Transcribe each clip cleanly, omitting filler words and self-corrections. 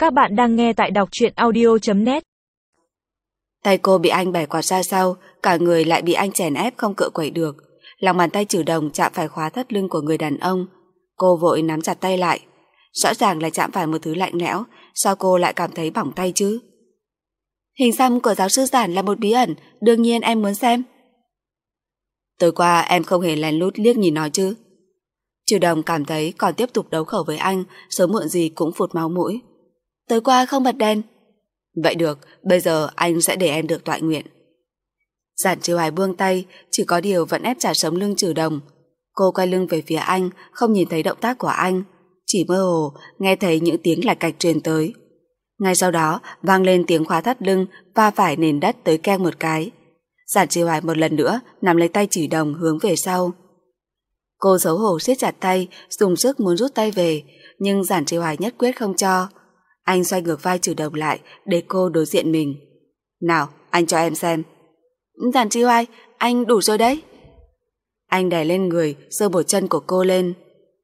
Các bạn đang nghe tại đọc truyện audio.net. Tay cô bị anh bẻ quạt ra sau, cả người lại bị anh chèn ép không cựa quẩy được. Lòng bàn tay Trừ Đồng chạm phải khóa thắt lưng của người đàn ông. Cô vội nắm chặt tay lại. Rõ ràng là chạm phải một thứ lạnh lẽo, sao cô lại cảm thấy bỏng tay chứ? Hình xăm của giáo sư Giản là một bí ẩn, đương nhiên em muốn xem. Tối qua em không hề lén lút liếc nhìn nó chứ? Trừ Đồng cảm thấy còn tiếp tục đấu khẩu với anh, sớm muộn gì cũng phụt máu mũi. Tối qua không bật đèn. Vậy được, bây giờ anh sẽ để em được toại nguyện. Giản Chiêu Hải buông tay, chỉ có điều vẫn ép chặt sống lưng Trừ Đồng. Cô quay lưng về phía anh, không nhìn thấy động tác của anh, chỉ mơ hồ nghe thấy những tiếng lạch cạch truyền tới. Ngay sau đó vang lên tiếng khóa thắt lưng va phải nền đất tới keng một cái. Giản Chiêu Hải một lần nữa nắm lấy tay Trừ Đồng hướng về sau. Cô xấu hổ siết chặt tay, dùng sức muốn rút tay về, nhưng Giản Chiêu Hải nhất quyết không cho. Anh xoay ngược vai Trừ Đồng lại để cô đối diện mình. Nào, anh cho em xem. Giản Chiêu Hải, anh đủ rồi đấy. Anh đè lên người, giơ một chân của cô lên.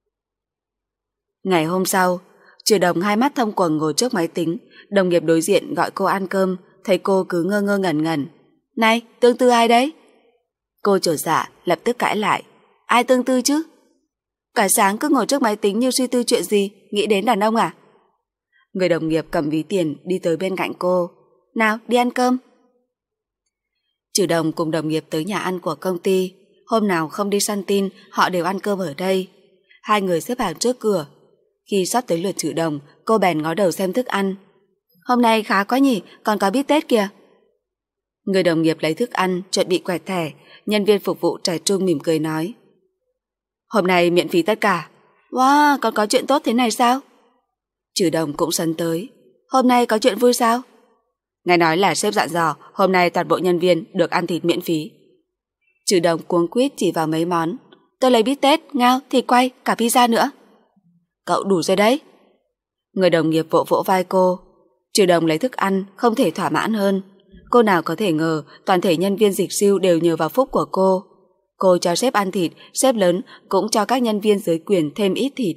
Ngày hôm sau, Trừ Đồng hai mắt thâm quầng ngồi trước máy tính, đồng nghiệp đối diện gọi cô ăn cơm, thấy cô cứ ngơ ngơ ngẩn ngẩn. Này, tương tư ai đấy? Cô chột dạ, lập tức cãi lại. Ai tương tư chứ? Cả sáng cứ ngồi trước máy tính như suy tư chuyện gì, nghĩ đến đàn ông à? Người đồng nghiệp cầm ví tiền đi tới bên cạnh cô. Nào, đi ăn cơm. Trừ Đồng cùng đồng nghiệp tới nhà ăn của công ty. Hôm nào không đi săn tin, họ đều ăn cơm ở đây. Hai người xếp hàng trước cửa. Khi sắp tới lượt Trừ Đồng, cô bèn ngó đầu xem thức ăn. Hôm nay khá quá nhỉ, còn có bít tết kìa. Người đồng nghiệp lấy thức ăn, chuẩn bị quẹt thẻ. Nhân viên phục vụ trẻ trung mỉm cười nói. Hôm nay miễn phí tất cả. Wow, còn có chuyện tốt thế này sao? Trừ Đồng cũng sấn tới. Hôm nay có chuyện vui sao? Nghe nói là sếp dặn dò hôm nay toàn bộ nhân viên được ăn thịt miễn phí. Trừ Đồng cuống quýt chỉ vào mấy món. Tôi lấy bít tết, ngao, thịt quay, cả pizza nữa. Cậu đủ rồi đấy. Người đồng nghiệp vỗ vỗ vai cô. Trừ Đồng lấy thức ăn, không thể thỏa mãn hơn. Cô nào có thể ngờ toàn thể nhân viên dịch siêu đều nhờ vào phúc của cô. Cô cho sếp ăn thịt, sếp lớn cũng cho các nhân viên dưới quyền thêm ít thịt.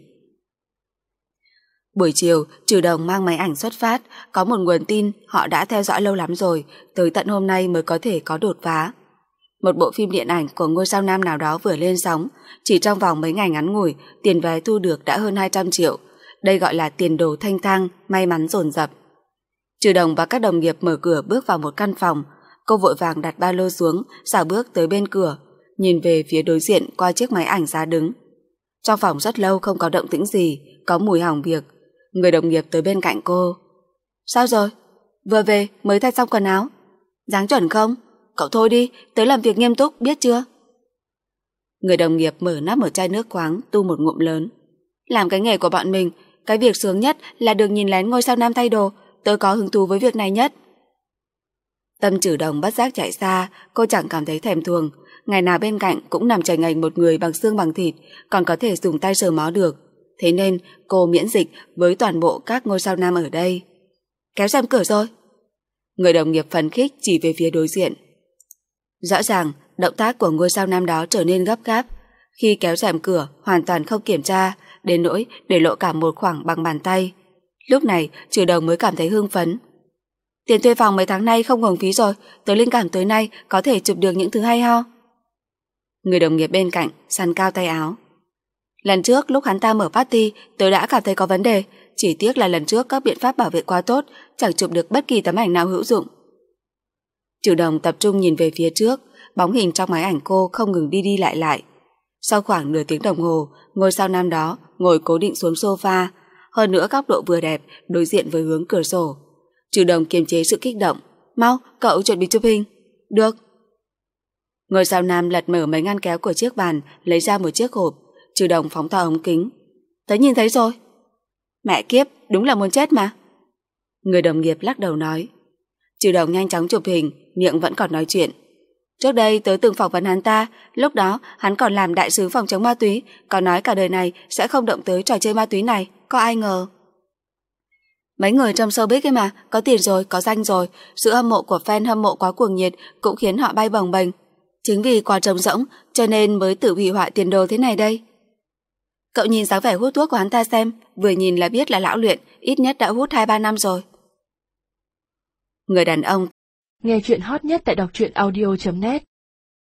Buổi chiều, Trừ Đồng mang máy ảnh xuất phát, có một nguồn tin họ đã theo dõi lâu lắm rồi, tới tận hôm nay mới có thể có đột phá. Một bộ phim điện ảnh của ngôi sao nam nào đó vừa lên sóng, chỉ trong vòng mấy ngày ngắn ngủi, tiền vé thu được đã hơn 200 triệu. Đây gọi là tiền đồ thanh thang, may mắn dồn dập. Trừ Đồng và các đồng nghiệp mở cửa bước vào một căn phòng. Cô vội vàng đặt ba lô xuống, xảo bước tới bên cửa, nhìn về phía đối diện qua chiếc máy ảnh ra đứng. Trong phòng rất lâu không có động tĩnh gì, có mùi hỏng việc. Người đồng nghiệp tới bên cạnh cô. Sao rồi? Vừa về mới thay xong quần áo. Dáng chuẩn không? Cậu thôi đi, tới làm việc nghiêm túc, biết chưa? Người đồng nghiệp mở nắp một chai nước khoáng, tu một ngụm lớn. Làm cái nghề của bọn mình, cái việc sướng nhất là được nhìn lén ngôi sao nam thay đồ. Tôi có hứng thú với việc này nhất. Tâm Trừ Đồng bất giác chạy xa, cô chẳng cảm thấy thèm thuồng. Ngày nào bên cạnh cũng nằm chành ành một người bằng xương bằng thịt, còn có thể dùng tay sờ mó được. Thế nên cô miễn dịch với toàn bộ các ngôi sao nam ở đây. Kéo rèm cửa rồi. Người đồng nghiệp phấn khích chỉ về phía đối diện. Rõ ràng động tác của ngôi sao nam đó trở nên gấp gáp. Khi kéo rèm cửa hoàn toàn không kiểm tra, đến nỗi để lộ cả một khoảng bằng bàn tay. Lúc này Trừ Đồng mới cảm thấy hưng phấn. Tiền thuê phòng mấy tháng nay không hưởng phí rồi, tớ linh cảm tối nay có thể chụp được những thứ hay ho. Người đồng nghiệp bên cạnh sắn cao tay áo. Lần trước lúc hắn ta mở party, tớ đã cảm thấy có vấn đề, chỉ tiếc là lần trước các biện pháp bảo vệ quá tốt, chẳng chụp được bất kỳ tấm ảnh nào hữu dụng. Trừ Đồng tập trung nhìn về phía trước, bóng hình trong máy ảnh cô không ngừng đi đi lại lại. Sau khoảng nửa tiếng đồng hồ, ngôi sao nam đó ngồi cố định xuống sofa, hơn nữa góc độ vừa đẹp, đối diện với hướng cửa sổ. Trừ Đồng kiềm chế sự kích động. Mau, cậu chuẩn bị chụp hình. Được. Ngôi sao nam lật mở mấy ngăn kéo của chiếc bàn, lấy ra một chiếc hộp. Trừ Đồng phóng to ống kính. Tớ nhìn thấy rồi. Mẹ kiếp, đúng là muốn chết mà. Người đồng nghiệp lắc đầu nói. Trừ Đồng nhanh chóng chụp hình, miệng vẫn còn nói chuyện. Trước đây tớ từng phỏng vấn hắn ta, lúc đó hắn còn làm đại sứ phòng chống ma túy, còn nói cả đời này sẽ không động tới trò chơi ma túy này, có ai ngờ. Mấy người trong showbiz ấy mà, có tiền rồi, có danh rồi, sự hâm mộ của fan hâm mộ quá cuồng nhiệt cũng khiến họ bay bồng bềnh. Chính vì quá trống rỗng cho nên mới tự hủy hoại tiền đồ thế này đây. Cậu nhìn dáng vẻ hút thuốc của hắn ta xem, vừa nhìn là biết là lão luyện, ít nhất đã hút 2-3 năm rồi. Người đàn ông. Nghe chuyện hot nhất tại đọc truyện audio.net